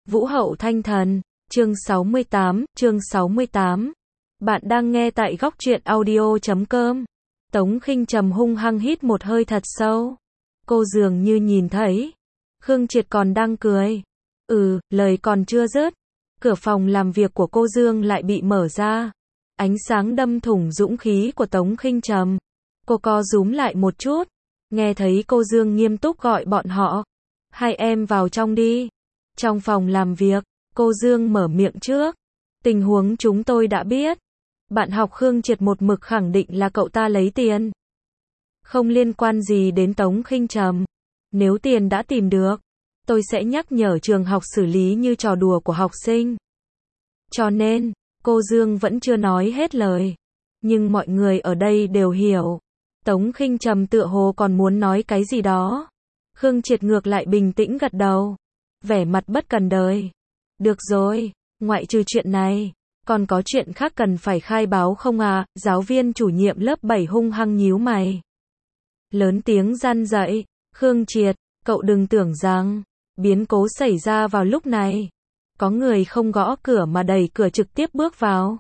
Vũ hậu thanh thần, chương 68. Bạn đang nghe tại góc truyện audio.com. Tống Khinh Trầm hung hăng hít một hơi thật sâu. Cô dường như nhìn thấy. Khương Triệt còn đang cười. Lời còn chưa dứt. Cửa phòng làm việc của cô Dương lại bị mở ra. Ánh sáng đâm thủng dũng khí của Tống Khinh Trầm. Cô co rúm lại một chút. Nghe thấy cô Dương nghiêm túc gọi bọn họ. Hai em vào trong đi. Trong phòng làm việc, cô Dương mở miệng trước. Tình huống chúng tôi đã biết. Bạn học Khương Triệt một mực khẳng định là cậu ta lấy tiền. Không liên quan gì đến Tống Khinh Trầm. Nếu tiền đã tìm được, tôi sẽ nhắc nhở trường học xử lý như trò đùa của học sinh. Cho nên, cô Dương vẫn chưa nói hết lời. Nhưng mọi người ở đây đều hiểu. Tống Khinh Trầm tựa hồ còn muốn nói cái gì đó. Khương Triệt ngược lại bình tĩnh gật đầu. Vẻ mặt bất cần đời. Được rồi, ngoại trừ chuyện này, còn có chuyện khác cần phải khai báo không à? Giáo viên chủ nhiệm lớp 7 hung hăng nhíu mày. Lớn tiếng răn dậy, Khương Triệt, cậu đừng tưởng rằng, biến cố xảy ra vào lúc này. Có người không gõ cửa mà đẩy cửa trực tiếp bước vào.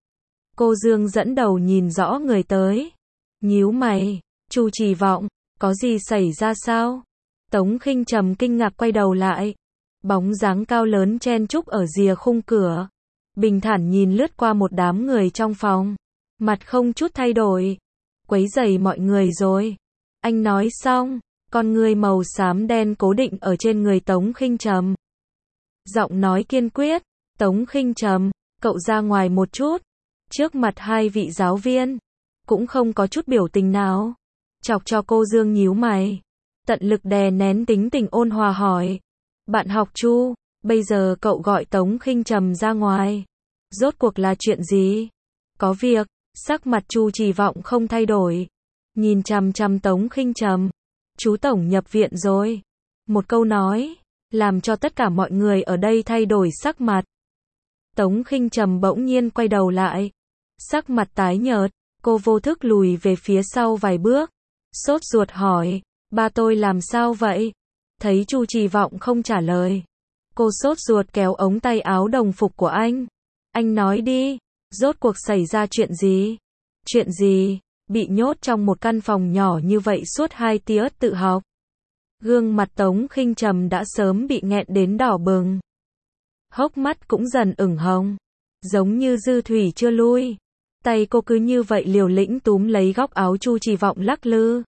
Cô Dương dẫn đầu nhìn rõ người tới. Nhíu mày, Chu Trì Vọng, có gì xảy ra sao? Tống Khinh Trầm kinh ngạc quay đầu lại. Bóng dáng cao lớn chen chúc ở rìa khung cửa. Bình thản nhìn lướt qua một đám người trong phòng. Mặt không chút thay đổi. Quấy rầy mọi người rồi. Anh nói xong, con người màu xám đen cố định ở trên người Tống Khinh Trầm. Giọng nói kiên quyết. Tống Khinh Trầm, cậu ra ngoài một chút. Trước mặt hai vị giáo viên. Cũng không có chút biểu tình nào. Chọc cho cô Dương nhíu mày. Tận lực đè nén tính tình ôn hòa hỏi. Bạn học Chu, bây giờ cậu gọi Tống Khinh Trầm ra ngoài. Rốt cuộc là chuyện gì? Có việc, sắc mặt Chu Trì Vọng không thay đổi. Nhìn chằm chằm Tống Khinh Trầm. Chú Tổng nhập viện rồi. Một câu nói, làm cho tất cả mọi người ở đây thay đổi sắc mặt. Tống Khinh Trầm bỗng nhiên quay đầu lại. Sắc mặt tái nhợt, cô vô thức lùi về phía sau vài bước. Sốt ruột hỏi, ba tôi làm sao vậy? Thấy Chu Trì Vọng không trả lời. Cô sốt ruột kéo ống tay áo đồng phục của anh. Anh nói đi, rốt cuộc xảy ra chuyện gì? Chuyện gì? Bị nhốt trong một căn phòng nhỏ như vậy suốt 2 tiết tự học. Gương mặt Tống Khinh Trầm đã sớm bị nghẹn đến đỏ bừng. Hốc mắt cũng dần ửng hồng. Giống như dư thủy chưa lui. Tay cô cứ như vậy liều lĩnh túm lấy góc áo Chu Trì Vọng lắc lư.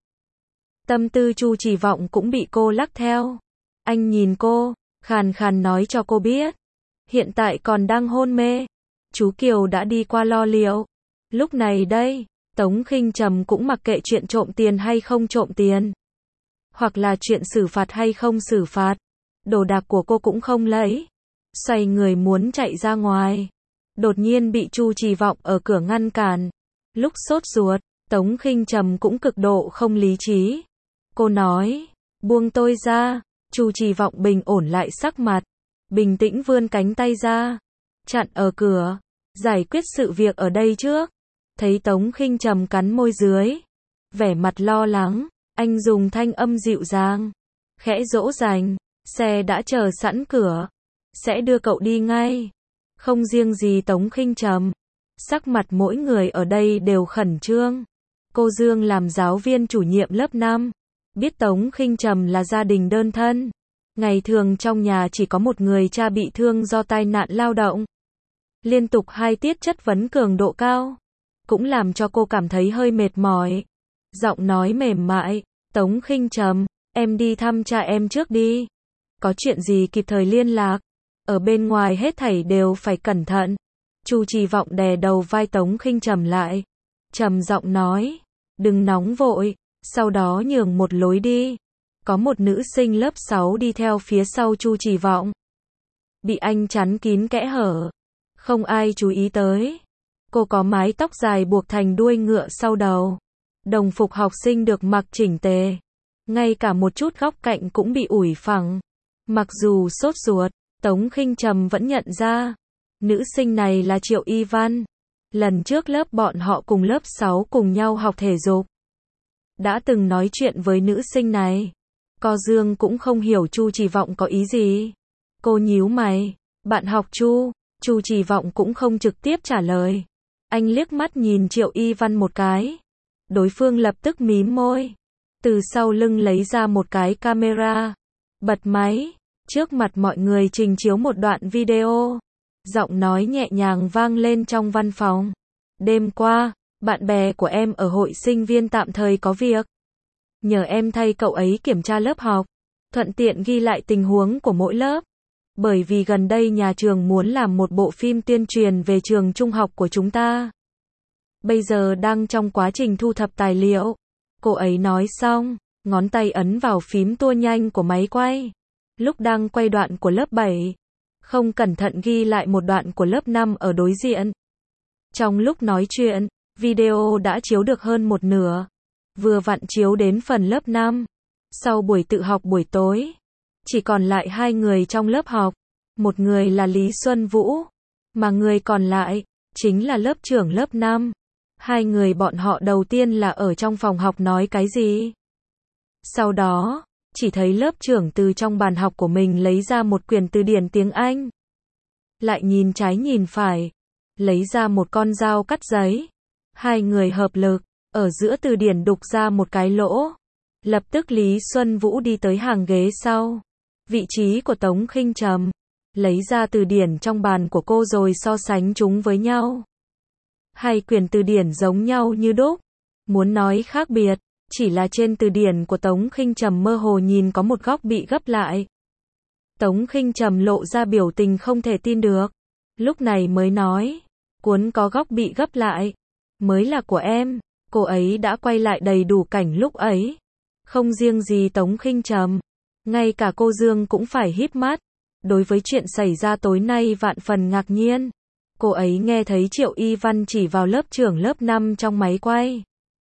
Tâm tư Chu Trì Vọng cũng bị cô lắc theo. Anh nhìn cô, khàn khàn nói cho cô biết. Hiện tại còn đang hôn mê. Chú Kiều đã đi qua lo liệu. Lúc này đây, Tống Khinh Trầm cũng mặc kệ chuyện trộm tiền hay không trộm tiền. Hoặc là chuyện xử phạt hay không xử phạt. Đồ đạc của cô cũng không lấy. Xoay người muốn chạy ra ngoài. Đột nhiên bị Chu Trì Vọng ở cửa ngăn cản. Lúc sốt ruột, Tống Khinh Trầm cũng cực độ không lý trí. Cô nói, buông tôi ra. Chu Trì Vọng bình ổn lại sắc mặt. Bình tĩnh vươn cánh tay ra. Chặn ở cửa. Giải quyết sự việc ở đây trước. Thấy Tống Khinh Trầm cắn môi dưới. Vẻ mặt lo lắng. Anh dùng thanh âm dịu dàng. Khẽ dỗ dành. Xe đã chờ sẵn cửa. Sẽ đưa cậu đi ngay. Không riêng gì Tống Khinh Trầm. Sắc mặt mỗi người ở đây đều khẩn trương. Cô Dương làm giáo viên chủ nhiệm lớp 5. Biết Tống Khinh Trầm là gia đình đơn thân. Ngày thường trong nhà chỉ có một người cha bị thương do tai nạn lao động. Liên tục 2 tiết chất vấn cường độ cao. Cũng làm cho cô cảm thấy hơi mệt mỏi. Giọng nói mềm mại. Tống Khinh Trầm, em đi thăm cha em trước đi. Có chuyện gì kịp thời liên lạc. Ở bên ngoài hết thảy đều phải cẩn thận. Chu Trì Vọng đè đầu vai Tống Khinh Trầm lại. Trầm giọng nói. Đừng nóng vội. Sau đó nhường một lối đi. Có một nữ sinh lớp 6 đi theo phía sau Chu Trì Vọng. Bị anh chắn kín kẽ hở. Không ai chú ý tới. Cô có mái tóc dài buộc thành đuôi ngựa sau đầu. Đồng phục học sinh được mặc chỉnh tề. Ngay cả một chút góc cạnh cũng bị ủi phẳng. Mặc dù sốt ruột, Tống Khinh Trầm vẫn nhận ra. Nữ sinh này là Triệu Y Văn. Lần trước lớp bọn họ cùng lớp 6 cùng nhau học thể dục. Đã từng nói chuyện với nữ sinh này. Co Dương cũng không hiểu Chu Trì Vọng có ý gì. Cô nhíu mày. Bạn học Chu. Chu Chỉ Vọng cũng không trực tiếp trả lời. Anh liếc mắt nhìn Triệu Y Văn một cái. Đối phương lập tức mím môi. Từ sau lưng lấy ra một cái camera. Bật máy. Trước mặt mọi người trình chiếu một đoạn video. Giọng nói nhẹ nhàng vang lên trong văn phòng. Đêm qua, bạn bè của em ở hội sinh viên tạm thời có việc. Nhờ em thay cậu ấy kiểm tra lớp học. Thuận tiện ghi lại tình huống của mỗi lớp. Bởi vì gần đây nhà trường muốn làm một bộ phim tuyên truyền về trường trung học của chúng ta. Bây giờ đang trong quá trình thu thập tài liệu. Cô ấy nói xong, ngón tay ấn vào phím tua nhanh của máy quay. Lúc đang quay đoạn của lớp 7, không cẩn thận ghi lại một đoạn của lớp 5 ở đối diện. Trong lúc nói chuyện, video đã chiếu được hơn một nửa. Vừa vặn chiếu đến phần lớp 5. Sau buổi tự học buổi tối, chỉ còn lại 2 người trong lớp học. Một người là Lý Xuân Vũ, mà người còn lại chính là lớp trưởng lớp 5. 2 người bọn họ đầu tiên là ở trong phòng học nói cái gì. Sau đó, chỉ thấy lớp trưởng từ trong bàn học của mình lấy ra một quyển từ điển tiếng Anh. Lại nhìn trái nhìn phải, lấy ra một con dao cắt giấy. 2 người hợp lực, ở giữa từ điển đục ra một cái lỗ. Lập tức Lý Xuân Vũ đi tới hàng ghế sau, vị trí của Tống Khinh Trầm, lấy ra từ điển trong bàn của cô rồi so sánh chúng với nhau. 2 quyển từ điển giống nhau như đúc. Muốn nói khác biệt, chỉ là trên từ điển của Tống Khinh Trầm mơ hồ nhìn có một góc bị gấp lại. Tống Khinh Trầm lộ ra biểu tình không thể tin được. Lúc này mới nói, cuốn có góc bị gấp lại, mới là của em. Cô ấy đã quay lại đầy đủ cảnh lúc ấy. Không riêng gì Tống Khinh Trầm, ngay cả cô Dương cũng phải híp mắt. Đối với chuyện xảy ra tối nay vạn phần ngạc nhiên. Cô ấy nghe thấy Triệu Y Văn chỉ vào lớp trưởng lớp 5 trong máy quay.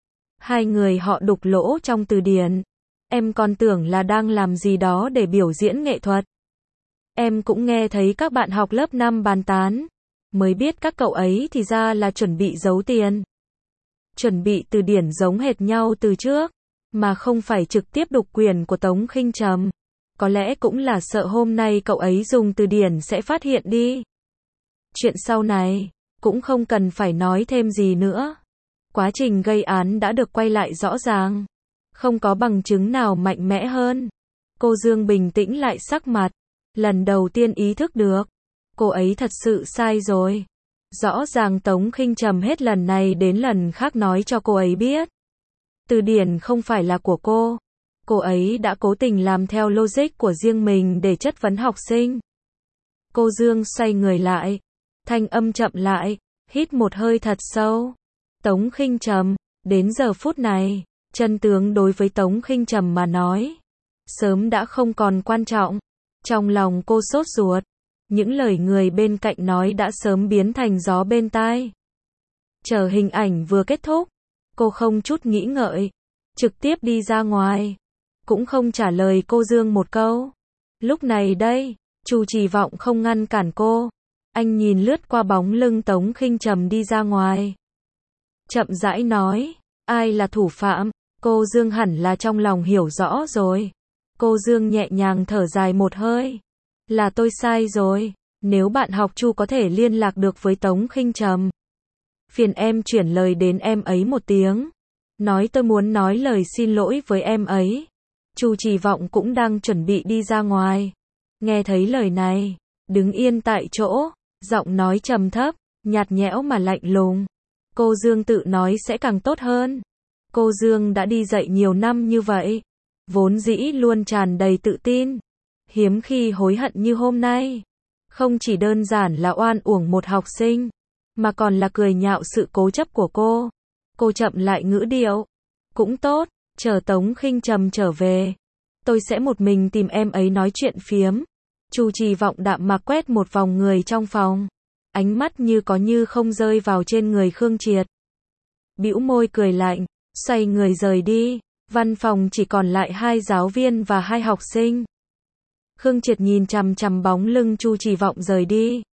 2 người họ đục lỗ trong từ điển. Em còn tưởng là đang làm gì đó để biểu diễn nghệ thuật. Em cũng nghe thấy các bạn học lớp 5 bàn tán. Mới biết các cậu ấy thì ra là chuẩn bị giấu tiền. Chuẩn bị từ điển giống hệt nhau từ trước, mà không phải trực tiếp đục quyển của Tống Khinh Trầm. Có lẽ cũng là sợ hôm nay cậu ấy dùng từ điển sẽ phát hiện đi. Chuyện sau này, cũng không cần phải nói thêm gì nữa. Quá trình gây án đã được quay lại rõ ràng. Không có bằng chứng nào mạnh mẽ hơn. Cô Dương bình tĩnh lại sắc mặt. Lần đầu tiên ý thức được. Cô ấy thật sự sai rồi. Rõ ràng Tống Khinh Trầm hết lần này đến lần khác nói cho cô ấy biết. Từ điển không phải là của cô. Cô ấy đã cố tình làm theo logic của riêng mình để chất vấn học sinh. Cô Dương xoay người lại. Thanh âm chậm lại. Hít một hơi thật sâu. Tống Khinh Trầm, đến giờ phút này, chân tướng đối với Tống Khinh Trầm mà nói, sớm đã không còn quan trọng. Trong lòng cô sốt ruột. Những lời người bên cạnh nói đã sớm biến thành gió bên tai. Chờ hình ảnh vừa kết thúc, cô không chút nghĩ ngợi, trực tiếp đi ra ngoài. Cũng không trả lời cô Dương một câu. Lúc này đây, Chu Chỉ Vọng không ngăn cản cô. Anh nhìn lướt qua bóng lưng Tống Khinh Trầm đi ra ngoài. Chậm rãi nói, ai là thủ phạm? Cô Dương hẳn là trong lòng hiểu rõ rồi. Cô Dương nhẹ nhàng thở dài một hơi. Là tôi sai rồi. Nếu bạn học Chu có thể liên lạc được với Tống Khinh Trầm, phiền em chuyển lời đến em ấy một tiếng. Nói tôi muốn nói lời xin lỗi với em ấy. Chu Chỉ Vọng cũng đang chuẩn bị đi ra ngoài. Nghe thấy lời này, đứng yên tại chỗ, giọng nói trầm thấp, nhạt nhẽo mà lạnh lùng. Cô Dương tự nói sẽ càng tốt hơn. Cô Dương đã đi dạy nhiều năm như vậy, vốn dĩ luôn tràn đầy tự tin, hiếm khi hối hận như hôm nay. Không chỉ đơn giản là oan uổng một học sinh, mà còn là cười nhạo sự cố chấp của cô. Cô chậm lại ngữ điệu. Cũng tốt, chờ Tống Khinh Trầm trở về, tôi sẽ một mình tìm em ấy nói chuyện phiếm. Chu Chỉ Vọng đạm mạc quét một vòng người trong phòng. Ánh mắt như có như không rơi vào trên người Khương Triệt. Bĩu môi cười lạnh, xoay người rời đi. Văn phòng chỉ còn lại 2 giáo viên và 2 học sinh. Khương Triệt nhìn chằm chằm bóng lưng Chu Chỉ Vọng rời đi.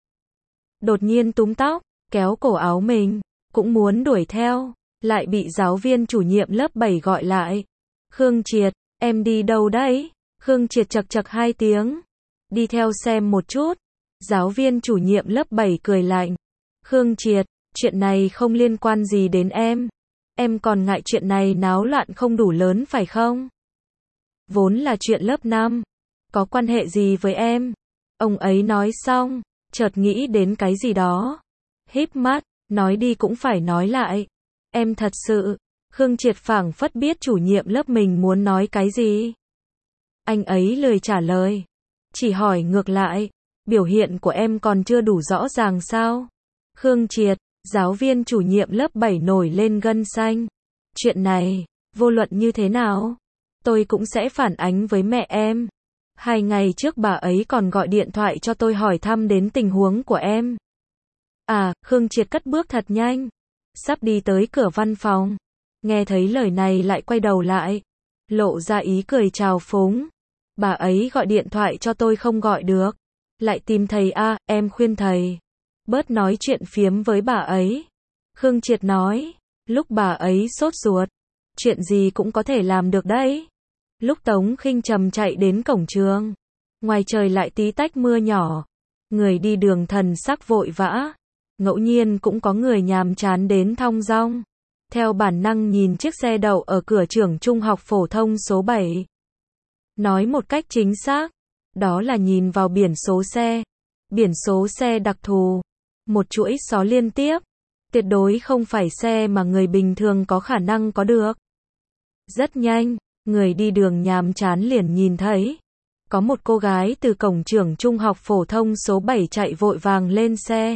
Đột nhiên túm tóc, kéo cổ áo mình, cũng muốn đuổi theo, lại bị giáo viên chủ nhiệm lớp 7 gọi lại. Khương Triệt, em đi đâu đấy? Khương Triệt chậc chậc 2 tiếng. đi theo xem một chút. Giáo viên chủ nhiệm lớp 7 cười lạnh. Khương Triệt, chuyện này không liên quan gì đến em. Em còn ngại chuyện này náo loạn không đủ lớn phải không? Vốn là chuyện lớp 5. Có quan hệ gì với em? Ông ấy nói xong, chợt nghĩ đến cái gì đó. Híp mắt, nói đi cũng phải nói lại. Em thật sự, Khương Triệt phảng phất biết chủ nhiệm lớp mình muốn nói cái gì. Anh ấy lười trả lời. Chỉ hỏi ngược lại, biểu hiện của em còn chưa đủ rõ ràng sao? Khương Triệt, giáo viên chủ nhiệm lớp 7 nổi lên gân xanh. Chuyện này, vô luận như thế nào, tôi cũng sẽ phản ánh với mẹ em. 2 ngày trước bà ấy còn gọi điện thoại cho tôi hỏi thăm đến tình huống của em. À, Khương Triệt cất bước thật nhanh. Sắp đi tới cửa văn phòng. Nghe thấy lời này lại quay đầu lại. Lộ ra ý cười trào phúng. Bà ấy gọi điện thoại cho tôi không gọi được. Lại tìm thầy à, em khuyên thầy. Bớt nói chuyện phiếm với bà ấy. Khương Triệt nói. Lúc bà ấy sốt ruột. Chuyện gì cũng có thể làm được đấy. Lúc Tống Khinh Trầm chạy đến cổng trường. Ngoài trời lại tí tách mưa nhỏ. Người đi đường thần sắc vội vã. Ngẫu nhiên cũng có người nhàm chán đến thong dong. Theo bản năng nhìn chiếc xe đậu ở cửa trường trung học phổ thông số 7. Nói một cách chính xác, đó là nhìn vào biển số xe. Biển số xe đặc thù. Một chuỗi xó liên tiếp. Tuyệt đối không phải xe mà người bình thường có khả năng có được. Rất nhanh, người đi đường nhàm chán liền nhìn thấy. Có một cô gái từ cổng trường trung học phổ thông số 7 chạy vội vàng lên xe.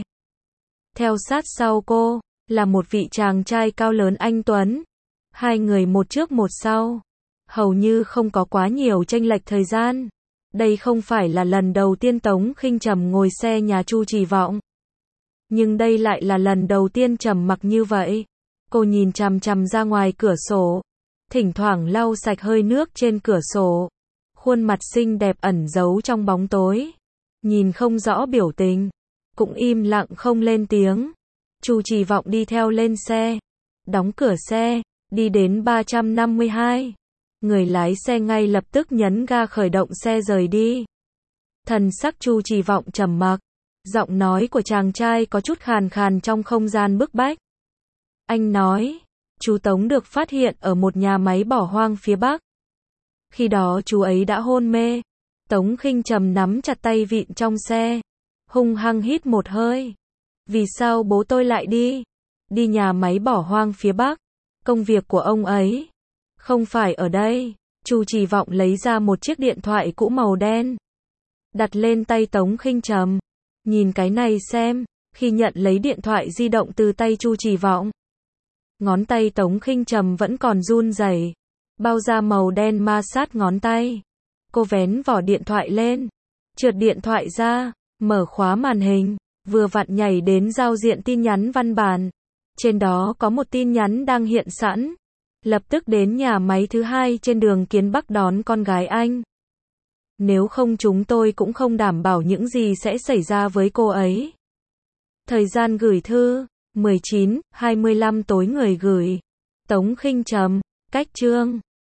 Theo sát sau cô, là một vị chàng trai cao lớn anh tuấn. 2 người một trước một sau. Hầu như không có quá nhiều chênh lệch thời gian. Đây không phải là lần đầu tiên Tống Khinh Trầm ngồi xe nhà Chu Trì Vọng. Nhưng đây lại là lần đầu tiên trầm mặc như vậy. Cô nhìn chằm chằm ra ngoài cửa sổ. Thỉnh thoảng lau sạch hơi nước trên cửa sổ. Khuôn mặt xinh đẹp ẩn giấu trong bóng tối. Nhìn không rõ biểu tình. Cũng im lặng không lên tiếng. Chu Trì Vọng đi theo lên xe. Đóng cửa xe. Đi đến 352. Người lái xe ngay lập tức nhấn ga khởi động xe rời đi. Thần sắc Chu Trì Vọng trầm mặc. Giọng nói của chàng trai có chút khàn khàn trong không gian bức bách. Anh nói, chú Tống được phát hiện ở một nhà máy bỏ hoang phía Bắc. Khi đó chú ấy đã hôn mê. Tống Khinh Trầm nắm chặt tay vịn trong xe. Hung hăng hít một hơi. Vì sao bố tôi lại đi? Đi nhà máy bỏ hoang phía Bắc. Công việc của ông ấy không phải ở đây. Chu Trì Vọng lấy ra một chiếc điện thoại cũ màu đen. Đặt lên tay Tống Khinh Trầm. Nhìn cái này xem. Khi nhận lấy điện thoại di động từ tay Chu Trì Vọng. Ngón tay Tống Khinh Trầm vẫn còn run rẩy. Bao da màu đen ma sát ngón tay. Cô vén vỏ điện thoại lên. Trượt điện thoại ra. Mở khóa màn hình. Vừa vặn nhảy đến giao diện tin nhắn văn bản. Trên đó có một tin nhắn đang hiện sẵn. Lập tức đến nhà máy thứ 2 trên đường Kiến Bắc đón con gái anh. Nếu không chúng tôi cũng không đảm bảo những gì sẽ xảy ra với cô ấy. Thời gian gửi thư, 19:25 tối người gửi. Tống Khinh Trầm, cách chương.